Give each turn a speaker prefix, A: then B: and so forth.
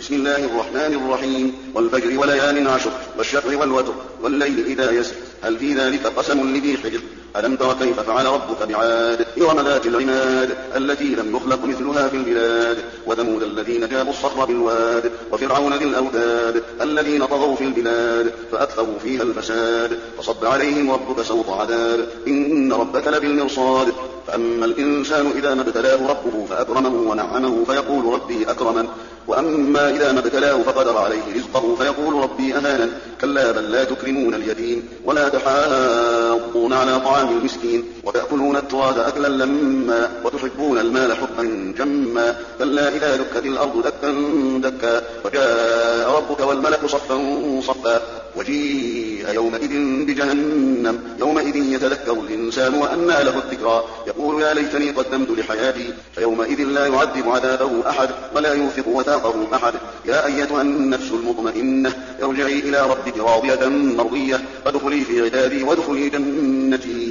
A: بسم الله الرحمن الرحيم والفجر وليال عشر والشفع والوتر والليل إذا يسر هل في ذلك قسم لذي حجر ألم تر كيف فعل ربك بعاد إرم ذات العماد التي لم يخلق مثلها في البلاد وثمود الذين جابوا الصخر بالواد وفرعون ذي الأوتاد الذين طغوا في البلاد فأكثروا فيها الفساد فصب عليهم ربك سوط عذاب إن ربك لبالمرصاد فأما الإنسان إذا ما ابتلاه ربه فأكرمه ونعمه فيقول ربي أكرمن وأما إذا ما ابتلاه فقدر عليه رزقه فيقول ربي أهانن كلا بل لا تكرمون اليتيم ولا تحاضون على طعام المسكين وتأكلون التراث أكلا لما وتحبون المال حبا جما كلا إذا دكت الأرض دكا دكا وجاء ربك والملك صفا صفا وجيء يومئذ بجهنم يومئذ يتذكر الإنسان وأنى له الذكرى يقول يا ليتني قدمت لحياتي فيومئذ لا يعذب عذابه أحد ولا يوثق وثاقه أحد يا أيتها النفس المطمئنة ارجعي إلى ربك راضية مرضية فادخلي في عبادي وادخلي جنتي